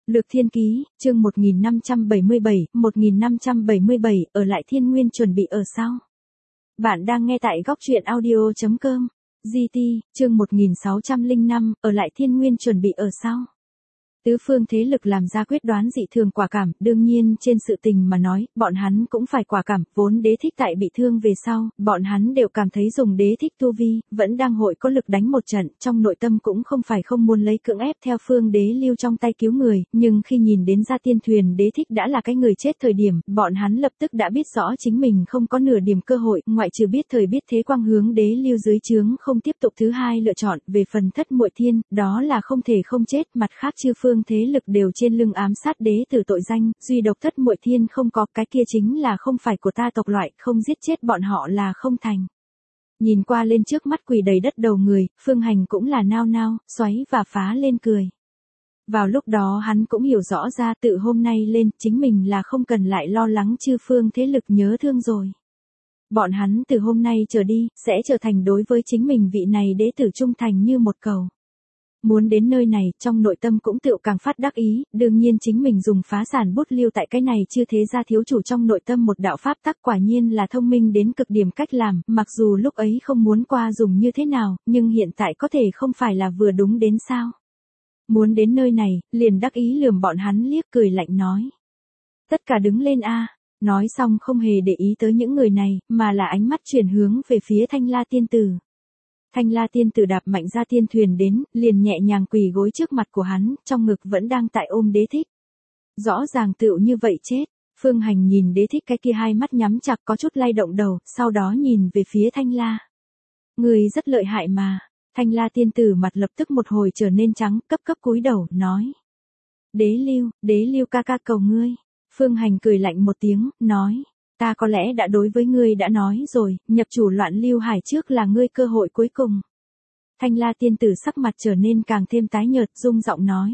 Lược Thiên Ký, chương 1577, ở lại Thiên Nguyên chuẩn bị ở sau. Bạn đang nghe tại góc truyện audio.com. GT, chương 1605, ở lại Thiên Nguyên chuẩn bị ở sau. Tứ phương thế lực làm ra quyết đoán dị thường quả cảm, đương nhiên trên sự tình mà nói, bọn hắn cũng phải quả cảm, vốn đế thích tại bị thương về sau, bọn hắn đều cảm thấy dùng đế thích tu vi, vẫn đang hội có lực đánh một trận, trong nội tâm cũng không phải không muốn lấy cưỡng ép theo phương đế lưu trong tay cứu người, nhưng khi nhìn đến ra tiên thuyền đế thích đã là cái người chết thời điểm, bọn hắn lập tức đã biết rõ chính mình không có nửa điểm cơ hội, ngoại trừ biết thời biết thế quang hướng đế lưu dưới trướng không tiếp tục thứ hai lựa chọn, về phần thất muội thiên, đó là không thể không chết, mặt khác chư phương thế lực đều trên lưng ám sát đế tử tội danh, duy độc thất muội thiên không có, cái kia chính là không phải của ta tộc loại, không giết chết bọn họ là không thành. Nhìn qua lên trước mắt quỳ đầy đất đầu người, Phương Hành cũng là nao nao, xoáy và phá lên cười. Vào lúc đó hắn cũng hiểu rõ ra tự hôm nay lên, chính mình là không cần lại lo lắng chư phương thế lực nhớ thương rồi. Bọn hắn từ hôm nay trở đi, sẽ trở thành đối với chính mình vị này đế tử trung thành như một cầu. Muốn đến nơi này, trong nội tâm cũng tựu càng phát đắc ý, đương nhiên chính mình dùng phá sản bút lưu tại cái này chưa thế ra thiếu chủ trong nội tâm một đạo pháp tắc quả nhiên là thông minh đến cực điểm cách làm, mặc dù lúc ấy không muốn qua dùng như thế nào, nhưng hiện tại có thể không phải là vừa đúng đến sao. Muốn đến nơi này, liền đắc ý lườm bọn hắn liếc cười lạnh nói. Tất cả đứng lên a. Nói xong không hề để ý tới những người này, mà là ánh mắt chuyển hướng về phía Thanh La tiên tử. Thanh La tiên tử đạp mạnh ra tiên thuyền đến, liền nhẹ nhàng quỳ gối trước mặt của hắn, trong ngực vẫn đang tại ôm đế thích. Rõ ràng tựu như vậy chết, Phương Hành nhìn đế thích cái kia hai mắt nhắm chặt có chút lay động đầu, sau đó nhìn về phía Thanh La. Người rất lợi hại mà, Thanh La tiên tử mặt lập tức một hồi trở nên trắng, cấp cúi đầu, nói. Đế lưu ca ca cầu ngươi. Phương Hành cười lạnh một tiếng, nói. Ta có lẽ đã đối với ngươi đã nói rồi, nhập chủ loạn lưu hải trước là ngươi cơ hội cuối cùng. Thanh La tiên tử sắc mặt trở nên càng thêm tái nhợt, rung giọng nói.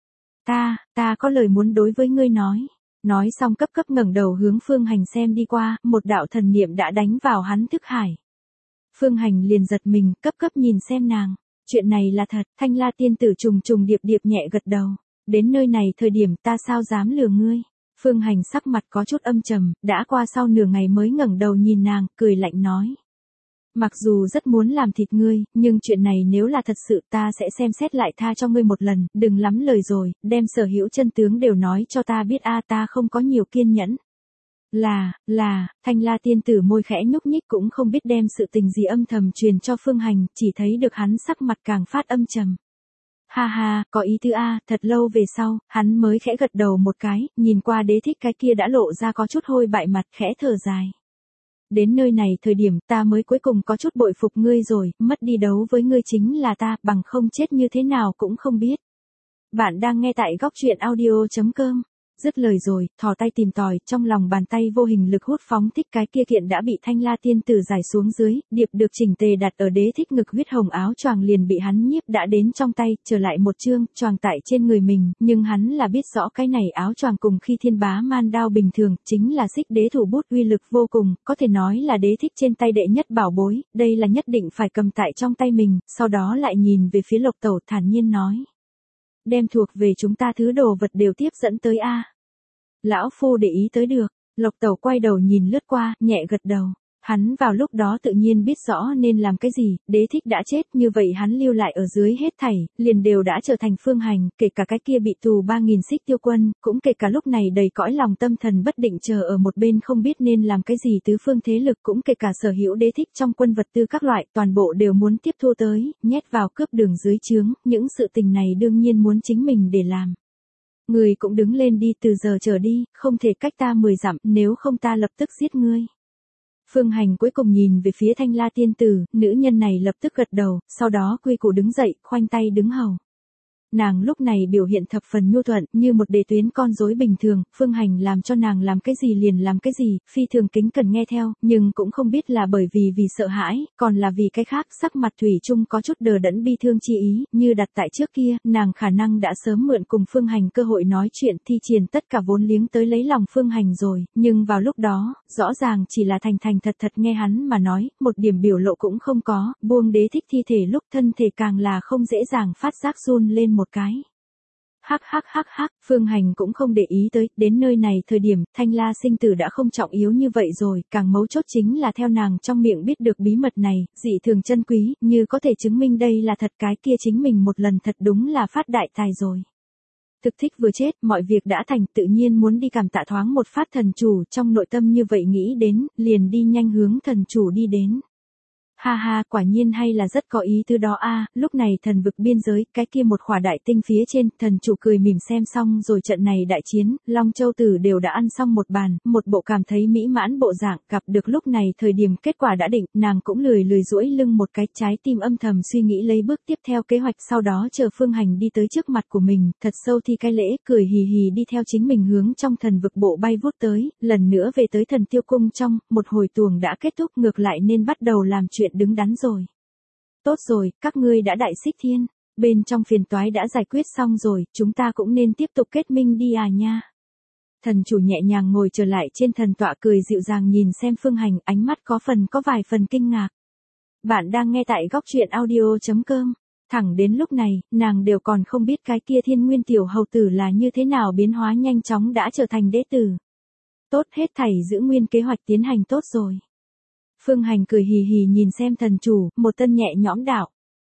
Ta có lời muốn đối với ngươi nói. Nói xong cấp ngẩng đầu hướng Phương Hành xem đi qua, một đạo thần niệm đã đánh vào hắn thức hải. Phương Hành liền giật mình, cấp nhìn xem nàng. Chuyện này là thật, Thanh La tiên tử trùng điệp nhẹ gật đầu. Đến nơi này thời điểm ta sao dám lừa ngươi. Phương Hành sắc mặt có chút âm trầm, đã qua sau nửa ngày mới ngẩng đầu nhìn nàng, cười lạnh nói. Mặc dù rất muốn làm thịt ngươi, nhưng chuyện này nếu là thật sự ta sẽ xem xét lại tha cho ngươi một lần, đừng lắm lời rồi, đem sở hữu chân tướng đều nói cho ta biết ta không có nhiều kiên nhẫn. Là, Thanh La tiên tử môi khẽ nhúc nhích cũng không biết đem sự tình gì âm thầm truyền cho Phương Hành, chỉ thấy được hắn sắc mặt càng phát âm trầm. Ha, có ý tứ thật lâu về sau, hắn mới khẽ gật đầu một cái, nhìn qua đế thích cái kia đã lộ ra có chút hôi bại mặt khẽ thở dài. Đến nơi này thời điểm ta mới cuối cùng có chút bội phục ngươi rồi, mất đi đấu với ngươi chính là ta, bằng không chết như thế nào cũng không biết. Bạn đang nghe tại góc truyện audio.com. Dứt lời rồi, thò tay tìm tòi, trong lòng bàn tay vô hình lực hút phóng thích cái kia kiện đã bị Thanh La tiên tử giải xuống dưới, điệp được chỉnh tề đặt ở đế thích ngực huyết hồng áo choàng liền bị hắn nhiếp đã đến trong tay, trở lại một chương, choàng tại trên người mình, nhưng hắn là biết rõ cái này áo choàng cùng khi thiên bá man đao bình thường, chính là xích đế thủ bút uy lực vô cùng, có thể nói là đế thích trên tay đệ nhất bảo bối, đây là nhất định phải cầm tại trong tay mình, sau đó lại nhìn về phía Lộc Tẩu thản nhiên nói. Đem thuộc về chúng ta thứ đồ vật đều tiếp dẫn tới Lão phu để ý tới được, Lộc Tẩu quay đầu nhìn lướt qua, nhẹ gật đầu. Hắn vào lúc đó tự nhiên biết rõ nên làm cái gì, đế thích đã chết, như vậy hắn lưu lại ở dưới hết thảy, liền đều đã trở thành Phương Hành, kể cả cái kia bị tù 3000 xích tiêu quân, cũng kể cả lúc này đầy cõi lòng tâm thần bất định chờ ở một bên không biết nên làm cái gì tứ phương thế lực, cũng kể cả sở hữu đế thích trong quân vật tư các loại, toàn bộ đều muốn tiếp thu tới, nhét vào cướp đường dưới trướng, những sự tình này đương nhiên muốn chính mình để làm. Người cũng đứng lên đi, từ giờ trở đi, không thể cách ta 10 dặm, nếu không ta lập tức giết ngươi. Phương Hành cuối cùng nhìn về phía Thanh La tiên tử, nữ nhân này lập tức gật đầu, sau đó quy củ đứng dậy, khoanh tay đứng hầu. Nàng lúc này biểu hiện thập phần nhu thuận, như một đề tuyến con rối bình thường, Phương Hành làm cho nàng làm cái gì liền làm cái gì, phi thường kính cần nghe theo, nhưng cũng không biết là bởi vì sợ hãi, còn là vì cái khác, sắc mặt thủy chung có chút đờ đẫn bi thương chi ý, như đặt tại trước kia, nàng khả năng đã sớm mượn cùng Phương Hành cơ hội nói chuyện, thi triển tất cả vốn liếng tới lấy lòng Phương Hành rồi, nhưng vào lúc đó, rõ ràng chỉ là thành thật nghe hắn mà nói, một điểm biểu lộ cũng không có, buông đế thích thi thể lúc thân thể càng là không dễ dàng phát giác run lên một cái. Hắc, Phương Hành cũng không để ý tới, đến nơi này thời điểm, Thanh La sinh tử đã không trọng yếu như vậy rồi, càng mấu chốt chính là theo nàng trong miệng biết được bí mật này, dị thường chân quý, như có thể chứng minh đây là thật cái kia chính mình một lần thật đúng là phát đại tài rồi. Thực thích vừa chết, mọi việc đã thành, tự nhiên muốn đi cảm tạ thoáng một phát thần chủ, trong nội tâm như vậy nghĩ đến, liền đi nhanh hướng thần chủ đi đến. Ha, quả nhiên hay là rất có ý tứ đó a. Lúc này thần vực biên giới, cái kia một khỏa đại tinh phía trên, thần chủ cười mỉm xem xong rồi trận này đại chiến, Long Châu Tử đều đã ăn xong một bàn, một bộ cảm thấy mỹ mãn bộ dạng, gặp được lúc này thời điểm kết quả đã định, nàng cũng lười duỗi lưng một cái, trái tim âm thầm suy nghĩ lấy bước tiếp theo kế hoạch, sau đó chờ Phương Hành đi tới trước mặt của mình, thật sâu thi cái lễ, cười hì hì đi theo chính mình hướng trong thần vực bộ bay vút tới, lần nữa về tới thần tiêu cung trong, một hồi tuồng đã kết thúc, ngược lại nên bắt đầu làm chuyện đứng đắn rồi. Tốt rồi, các ngươi đã đại xích thiên, bên trong phiền toái đã giải quyết xong rồi, chúng ta cũng nên tiếp tục kết minh đi à nha. Thần chủ nhẹ nhàng ngồi trở lại trên thần tọa cười dịu dàng nhìn xem Phương Hành, ánh mắt có vài phần kinh ngạc. Bạn đang nghe tại góc truyện audio.com. Thẳng đến lúc này, nàng đều còn không biết cái kia Thiên Nguyên tiểu hầu tử là như thế nào biến hóa nhanh chóng đã trở thành đế tử. Tốt, hết thảy giữ nguyên kế hoạch tiến hành tốt rồi. Phương Hành cười hì hì nhìn xem thần chủ, một tân nhẹ nhõm đạo.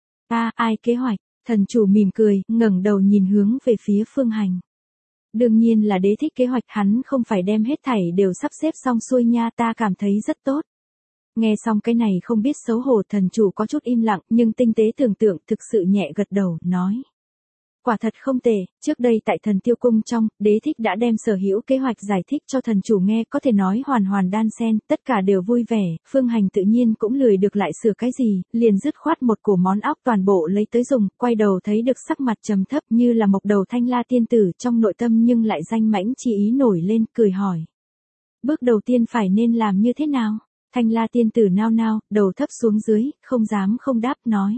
Ai kế hoạch? Thần chủ mỉm cười, ngẩng đầu nhìn hướng về phía Phương Hành. Đương nhiên là đế thích kế hoạch, hắn không phải đem hết thảy đều sắp xếp xong xuôi nha, ta cảm thấy rất tốt. Nghe xong cái này không biết xấu hổ, thần chủ có chút im lặng, nhưng tinh tế tưởng tượng, thực sự nhẹ gật đầu, nói. Quả thật không tệ, trước đây tại thần tiêu cung trong, đế thích đã đem sở hữu kế hoạch giải thích cho thần chủ nghe, có thể nói hoàn đan xen, tất cả đều vui vẻ, Phương Hành tự nhiên cũng lười được lại sửa cái gì, liền dứt khoát một cổ món óc toàn bộ lấy tới dùng, quay đầu thấy được sắc mặt trầm thấp như là mộc đầu Thanh La tiên tử, trong nội tâm nhưng lại danh mãnh chi ý nổi lên, cười hỏi. Bước đầu tiên phải nên làm như thế nào? Thanh La tiên tử nao, đầu thấp xuống dưới, không dám không đáp, nói.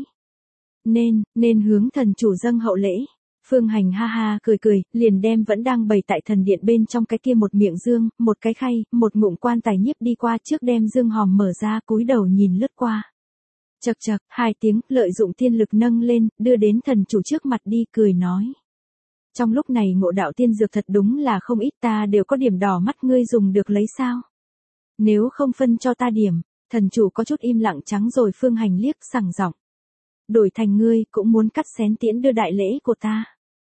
Nên hướng thần chủ dâng hậu lễ. Phương Hành ha cười, liền đem vẫn đang bày tại thần điện bên trong cái kia một miệng dương, một cái khay, một ngụm quan tài nhiếp đi qua, trước đem dương hòm mở ra, cúi đầu nhìn lướt qua. Chậc, hai tiếng, lợi dụng tiên lực nâng lên, đưa đến thần chủ trước mặt đi, cười nói. Trong lúc này ngộ đạo tiên dược thật đúng là không ít, ta đều có điểm đỏ mắt, ngươi dùng được lấy sao? Nếu không phân cho ta điểm, thần chủ có chút im lặng, trắng rồi Phương Hành liếc, sẳng giọng. Đổi thành ngươi, cũng muốn cắt xén tiễn đưa đại lễ của ta.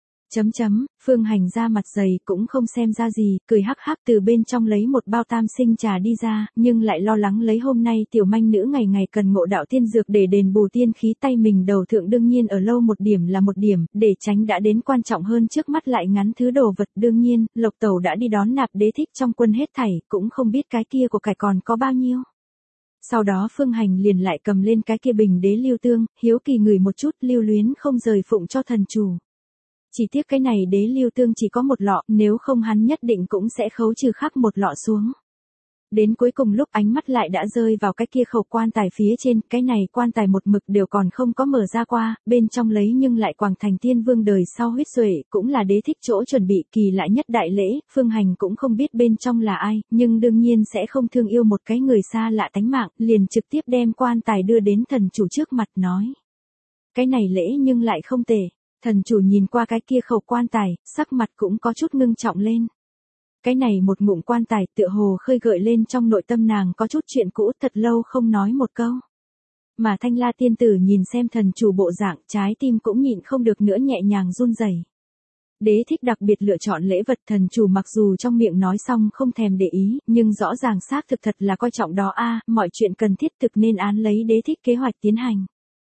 Phương Hành ra mặt dày cũng không xem ra gì, cười hắc từ bên trong lấy một bao tam sinh trà đi ra, nhưng lại lo lắng lấy hôm nay tiểu manh nữ ngày cần ngộ đạo tiên dược để đền bù tiên khí, tay mình đầu thượng đương nhiên ở lâu một điểm là một điểm, để tránh đã đến quan trọng hơn trước mắt lại ngắn thứ đồ vật. Đương nhiên, Lộc Tẩu đã đi đón nạp đế thích trong quân hết thảy, cũng không biết cái kia của cải còn có bao nhiêu. Sau đó Phương Hành liền lại cầm lên cái kia bình đế lưu tương, hiếu kỳ ngửi một chút, lưu luyến không rời phụng cho thần chủ. Chỉ tiếc cái này đế lưu tương chỉ có một lọ, nếu không hắn nhất định cũng sẽ khấu trừ khắc một lọ xuống. Đến cuối cùng lúc ánh mắt lại đã rơi vào cái kia khẩu quan tài phía trên, cái này quan tài một mực đều còn không có mở ra qua, bên trong lấy nhưng lại quảng thành tiên vương đời sau huyết xuệ, cũng là đế thích chỗ chuẩn bị kỳ lạ nhất đại lễ, Phương Hành cũng không biết bên trong là ai, nhưng đương nhiên sẽ không thương yêu một cái người xa lạ tánh mạng, liền trực tiếp đem quan tài đưa đến thần chủ trước mặt nói. Cái này lễ nhưng lại không tệ. Thần chủ nhìn qua cái kia khẩu quan tài, sắc mặt cũng có chút ngưng trọng lên. Cái này một ngụm quan tài tựa hồ khơi gợi lên trong nội tâm nàng có chút chuyện cũ, thật lâu không nói một câu. Mà Thanh La tiên tử nhìn xem thần chủ bộ dạng, trái tim cũng nhịn không được nữa nhẹ nhàng run rẩy. Đế thích đặc biệt lựa chọn lễ vật, thần chủ mặc dù trong miệng nói xong không thèm để ý, nhưng rõ ràng xác thực thật là coi trọng đó a, mọi chuyện cần thiết thực nên án lấy đế thích kế hoạch tiến hành.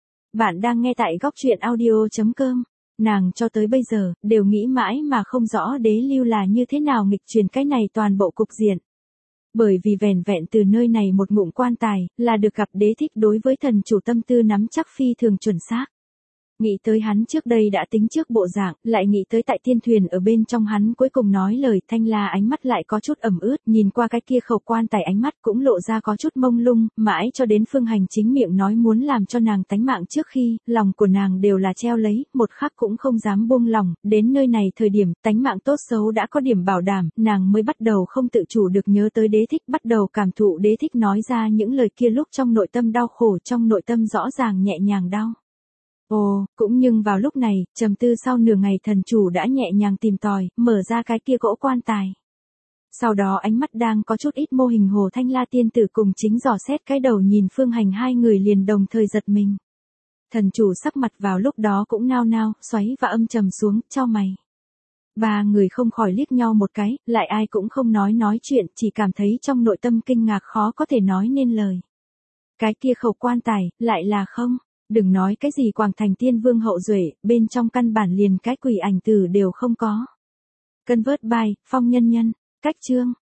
Bạn đang nghe tại góc truyện audio.com. Nàng cho tới bây giờ, đều nghĩ mãi mà không rõ đế lưu là như thế nào nghịch truyền cái này toàn bộ cục diện. Bởi vì vẻn vẹn từ nơi này một ngụm quan tài, là được gặp đế thích đối với thần chủ tâm tư nắm chắc phi thường chuẩn xác. Nghĩ tới hắn trước đây đã tính trước bộ dạng, lại nghĩ tới tại tiên thuyền ở bên trong hắn cuối cùng nói lời, Thanh La ánh mắt lại có chút ẩm ướt, nhìn qua cái kia khẩu quan tài ánh mắt cũng lộ ra có chút mông lung, mãi cho đến Phương Hành chính miệng nói muốn làm cho nàng tánh mạng trước khi, lòng của nàng đều là treo lấy, một khắc cũng không dám buông lòng, đến nơi này thời điểm, tánh mạng tốt xấu đã có điểm bảo đảm, nàng mới bắt đầu không tự chủ được nhớ tới đế thích, bắt đầu cảm thụ đế thích nói ra những lời kia lúc trong nội tâm đau khổ, trong nội tâm rõ ràng nhẹ nhàng đau. Ồ, cũng nhưng vào lúc này, trầm tư sau nửa ngày thần chủ đã nhẹ nhàng tìm tòi, mở ra cái kia gỗ quan tài. Sau đó ánh mắt đang có chút ít mô hình Hồ Thanh La tiên tử cùng chính dò xét cái đầu nhìn Phương Hành, hai người liền đồng thời giật mình. Thần chủ sắc mặt vào lúc đó cũng nao nao, xoáy và âm trầm xuống, chau mày. Ba người không khỏi liếc nhau một cái, lại ai cũng không nói chuyện, chỉ cảm thấy trong nội tâm kinh ngạc khó có thể nói nên lời. Cái kia khẩu quan tài, lại là không, đừng nói cái gì Quảng Thành Tiên Vương hậu duệ, bên trong căn bản liền cái quỷ ảnh tử đều không có. Convert by, Phong Nhân Nhân, cách chương.